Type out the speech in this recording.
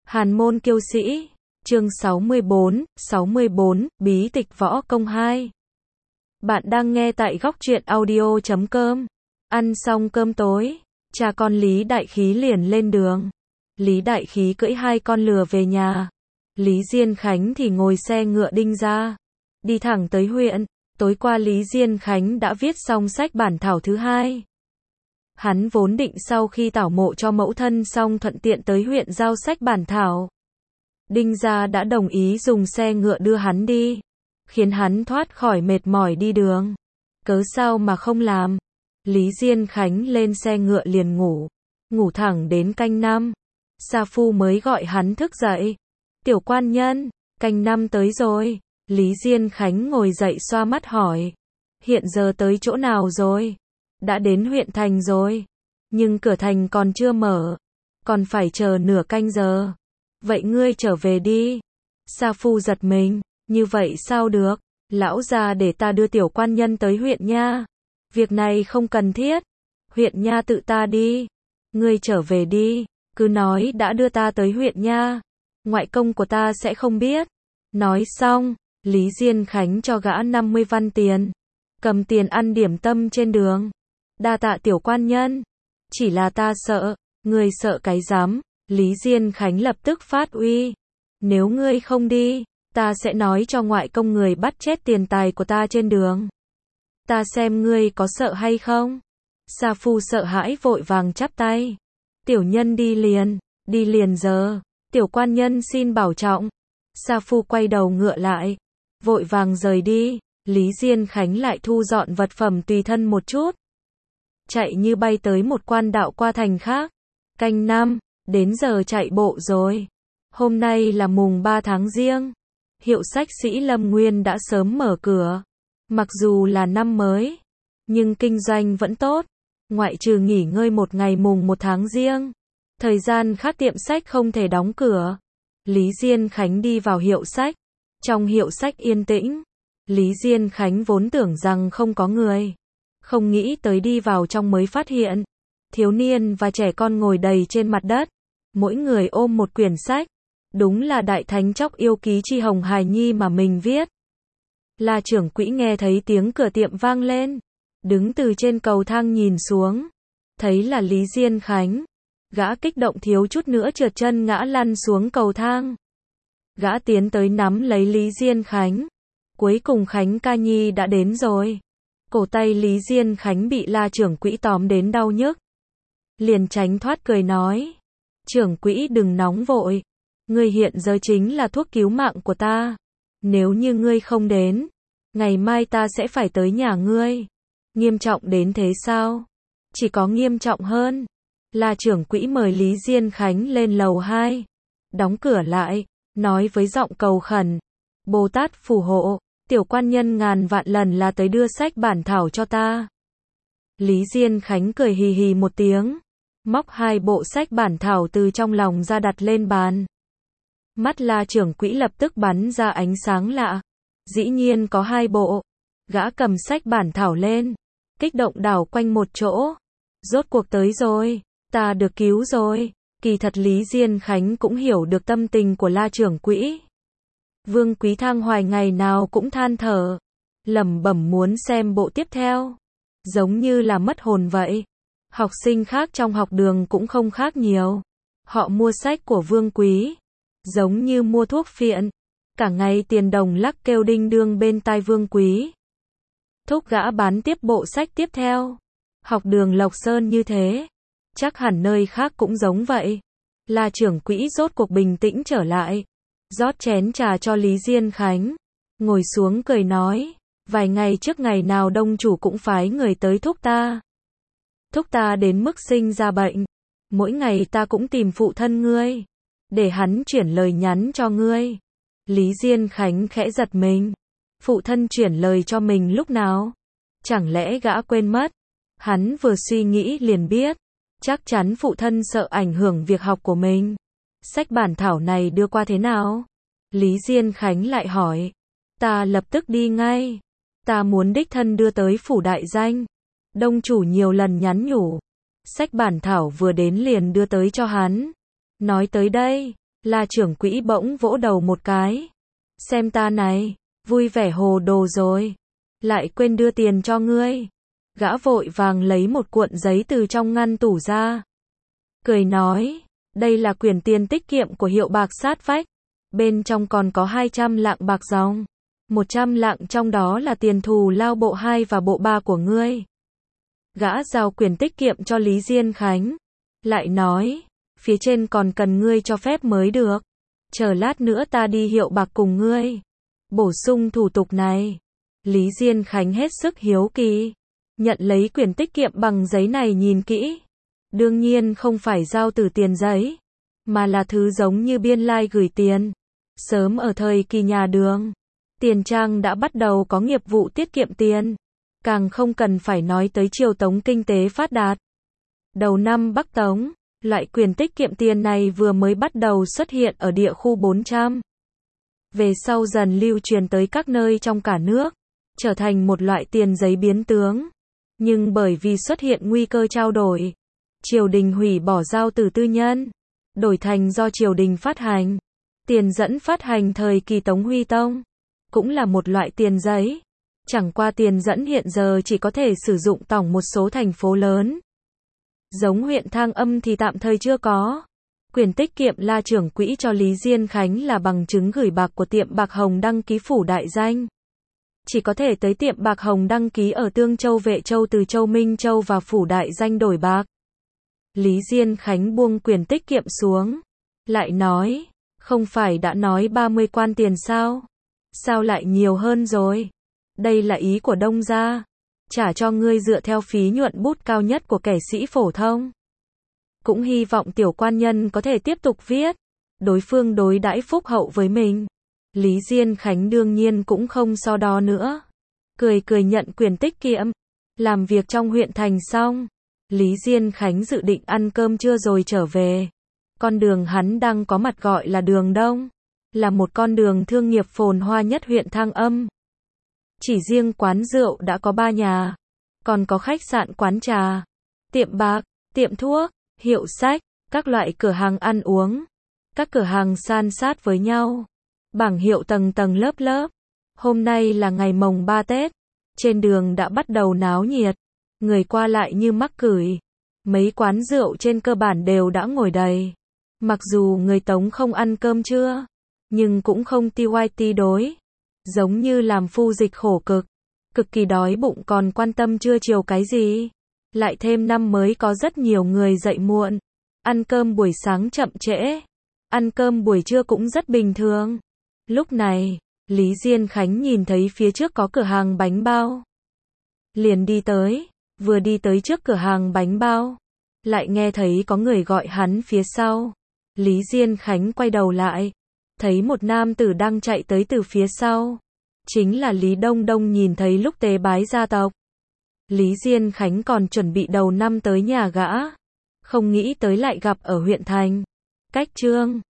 Hàn môn kiêu sĩ, chương 64, bí tịch võ công 2. Bạn đang nghe tại góc truyện audio.com. Ăn xong cơm tối, cha con Lý Đại Khí liền lên đường. Lý Đại Khí cưỡi 2 con lừa về nhà. Lý Diên Khánh thì ngồi xe ngựa đinh ra, đi thẳng tới huyện. Tối qua Lý Diên Khánh đã viết xong sách bản thảo thứ 2. Hắn vốn định sau khi tảo mộ cho mẫu thân xong thuận tiện tới huyện giao sách bản thảo. Đinh gia đã đồng ý dùng xe ngựa đưa hắn đi, khiến hắn thoát khỏi mệt mỏi đi đường. Cớ sao mà không làm? Lý Diên Khánh lên xe ngựa liền ngủ thẳng đến canh 5. Sa Phu mới gọi hắn thức dậy. Tiểu quan nhân, canh 5 tới rồi. Lý Diên Khánh ngồi dậy xoa mắt hỏi. Hiện giờ tới chỗ nào rồi? Đã đến huyện thành rồi. Nhưng cửa thành còn chưa mở. Còn phải chờ nửa canh giờ. Vậy ngươi trở về đi. Sa Phu giật mình. Như vậy sao được? Lão gia để ta đưa tiểu quan nhân tới huyện nha. Việc này không cần thiết. Huyện nha tự ta đi. Ngươi trở về đi. Cứ nói đã đưa ta tới huyện nha. Ngoại công của ta sẽ không biết. Nói xong, Lý Diên Khánh cho gã 50 văn tiền. Cầm tiền ăn điểm tâm trên đường. Đa tạ tiểu quan nhân. Chỉ là ta sợ. Ngươi sợ cái rắm. Lý Diên Khánh lập tức phát uy. Nếu ngươi không đi, ta sẽ nói cho ngoại công người bắt chết tiền tài của ta trên đường. Ta xem ngươi có sợ hay không? Sa Phu sợ hãi vội vàng chắp tay. Tiểu nhân đi liền giờ. Tiểu quan nhân xin bảo trọng. Sa Phu quay đầu ngựa lại, vội vàng rời đi. Lý Diên Khánh lại thu dọn vật phẩm tùy thân một chút. Chạy như bay tới một quan đạo qua thành khác. Canh 5, đến giờ chạy bộ rồi. Hôm nay là mùng 3 tháng Giêng. Hiệu sách Sĩ Lâm Nguyên đã sớm mở cửa. Mặc dù là năm mới, nhưng kinh doanh vẫn tốt. Ngoại trừ nghỉ ngơi một ngày mùng 1 tháng Giêng. Thời gian khác tiệm sách không thể đóng cửa. Lý Diên Khánh đi vào hiệu sách. Trong hiệu sách yên tĩnh. Lý Diên Khánh vốn tưởng rằng không có người. Không nghĩ tới đi vào trong mới phát hiện. Thiếu niên và trẻ con ngồi đầy trên mặt đất. Mỗi người ôm một quyển sách. Đúng là Đại Thánh Chóc Yêu Ký Chi Hồng Hài Nhi mà mình viết. La trưởng quỹ nghe thấy tiếng cửa tiệm vang lên. Đứng từ trên cầu thang nhìn xuống. Thấy là Lý Diên Khánh. Gã kích động thiếu chút nữa trượt chân ngã lăn xuống cầu thang. Gã tiến tới nắm lấy Lý Diên Khánh. Cuối cùng Khánh ca nhi đã đến rồi. Cổ tay Lý Diên Khánh bị La trưởng quỹ tóm đến đau nhức. Liền tránh thoát cười nói. Trưởng quỹ đừng nóng vội. Ngươi hiện giờ chính là thuốc cứu mạng của ta. Nếu như ngươi không đến, ngày mai ta sẽ phải tới nhà ngươi. Nghiêm trọng đến thế sao? Chỉ có nghiêm trọng hơn. La trưởng quỹ mời Lý Diên Khánh lên lầu 2. Đóng cửa lại, nói với giọng cầu khẩn. Bồ Tát phù hộ, tiểu quan nhân ngàn vạn lần là tới đưa sách bản thảo cho ta. Lý Diên Khánh cười hì hì một tiếng. Móc 2 bộ sách bản thảo từ trong lòng ra đặt lên bàn. Mắt La trưởng quỹ lập tức bắn ra ánh sáng lạ. Dĩ nhiên có 2 bộ. Gã cầm sách bản thảo lên. Kích động đảo quanh một chỗ. Rốt cuộc tới rồi. Ta được cứu rồi. Kỳ thật Lý Diên Khánh cũng hiểu được tâm tình của La trưởng quỹ. Vương Quý Thang Hoài ngày nào cũng than thở. Lẩm bẩm muốn xem bộ tiếp theo. Giống như là mất hồn vậy. Học sinh khác trong học đường cũng không khác nhiều. Họ mua sách của Vương Quý. Giống như mua thuốc phiện. Cả ngày tiền đồng lắc kêu đinh đương bên tai Vương Quý. Thúc gã bán tiếp bộ sách tiếp theo. Học đường Lộc Sơn như thế. Chắc hẳn nơi khác cũng giống vậy. La trưởng quỹ rốt cuộc bình tĩnh trở lại. Rót chén trà cho Lý Diên Khánh. Ngồi xuống cười nói. Vài ngày trước ngày nào đông chủ cũng phái người tới thúc ta. Thúc ta đến mức sinh ra bệnh. Mỗi ngày ta cũng tìm phụ thân ngươi. Để hắn chuyển lời nhắn cho ngươi. Lý Diên Khánh khẽ giật mình. Phụ thân chuyển lời cho mình lúc nào? Chẳng lẽ gã quên mất? Hắn vừa suy nghĩ liền biết. Chắc chắn phụ thân sợ ảnh hưởng việc học của mình. Sách bản thảo này đưa qua thế nào? Lý Diên Khánh lại hỏi. Ta lập tức đi ngay. Ta muốn đích thân đưa tới phủ đại danh. Đông chủ nhiều lần nhắn nhủ. Sách bản thảo vừa đến liền đưa tới cho hắn. Nói tới đây, La trưởng quỹ bỗng vỗ đầu một cái. Xem ta này, vui vẻ hồ đồ rồi. Lại quên đưa tiền cho ngươi. Gã vội vàng lấy một cuộn giấy từ trong ngăn tủ ra. Cười nói, đây là quyển tiền tiết kiệm của hiệu bạc sát vách. Bên trong còn có 200 lạng bạc dòng. 100 lạng trong đó là tiền thù lao bộ 2 và bộ 3 của ngươi. Gã giao quyển tiết kiệm cho Lý Diên Khánh. Lại nói, phía trên còn cần ngươi cho phép mới được. Chờ lát nữa ta đi hiệu bạc cùng ngươi. Bổ sung thủ tục này. Lý Diên Khánh hết sức hiếu kỳ. Nhận lấy quyển tiết kiệm bằng giấy này nhìn kỹ. Đương nhiên không phải giao từ tiền giấy. Mà là thứ giống như biên lai gửi tiền. Sớm ở thời kỳ nhà Đường, Tiền Trang đã bắt đầu có nghiệp vụ tiết kiệm tiền. Càng không cần phải nói tới triều Tống kinh tế phát đạt. Đầu năm Bắc Tống, loại quyền tiết kiệm tiền này vừa mới bắt đầu xuất hiện ở địa khu 400. Về sau dần lưu truyền tới các nơi trong cả nước, trở thành một loại tiền giấy biến tướng. Nhưng bởi vì xuất hiện nguy cơ trao đổi, triều đình hủy bỏ giao từ tư nhân, đổi thành do triều đình phát hành. Tiền dẫn phát hành thời kỳ Tống Huy Tông, cũng là một loại tiền giấy. Chẳng qua tiền dẫn hiện giờ chỉ có thể sử dụng tổng một số thành phố lớn. Giống huyện Thang Âm thì tạm thời chưa có. Quyền tiết kiệm La trưởng quỹ cho Lý Diên Khánh là bằng chứng gửi bạc của tiệm bạc Hồng đăng ký phủ đại danh. Chỉ có thể tới tiệm bạc Hồng đăng ký ở Tương Châu, Vệ Châu, Từ Châu, Minh Châu và phủ đại danh đổi bạc. Lý Diên Khánh buông quyền tiết kiệm xuống. Lại nói, không phải đã nói 30 quan tiền sao? Sao lại nhiều hơn rồi? Đây là ý của Đông gia. Trả cho ngươi dựa theo phí nhuận bút cao nhất của kẻ sĩ phổ thông. Cũng hy vọng tiểu quan nhân có thể tiếp tục viết. Đối phương đối đãi phúc hậu với mình. Lý Diên Khánh đương nhiên cũng không so đo nữa. Cười cười nhận quyền tiết kiệm. Làm việc trong huyện thành xong, Lý Diên Khánh dự định ăn cơm trưa rồi trở về. Con đường hắn đang có mặt gọi là đường Đông, là một con đường thương nghiệp phồn hoa nhất huyện Thang Âm. Chỉ riêng quán rượu đã có 3 nhà, còn có khách sạn, quán trà, tiệm bạc, tiệm thuốc, hiệu sách, các loại cửa hàng ăn uống. Các cửa hàng san sát với nhau, bảng hiệu tầng tầng lớp lớp. Hôm nay là ngày mồng 3 Tết, trên đường đã bắt đầu náo nhiệt, người qua lại như mắc cửi. Mấy quán rượu trên cơ bản đều đã ngồi đầy. Mặc dù người Tống không ăn cơm trưa, nhưng cũng không ti đối. Giống như làm phu dịch khổ cực kỳ đói bụng còn quan tâm trưa chiều cái gì. Lại thêm năm mới có rất nhiều người dậy muộn, ăn cơm buổi sáng chậm trễ, ăn cơm buổi trưa cũng rất bình thường. Lúc này, Lý Diên Khánh nhìn thấy phía trước có cửa hàng bánh bao. Liền đi tới, vừa đi tới trước cửa hàng bánh bao, lại nghe thấy có người gọi hắn phía sau. Lý Diên Khánh quay đầu lại, thấy một nam tử đang chạy tới từ phía sau. Chính là Lý Đông Đông nhìn thấy lúc tế bái gia tộc. Lý Diên Khánh còn chuẩn bị đầu năm tới nhà gã, không nghĩ tới lại gặp ở huyện thành. Cách Trương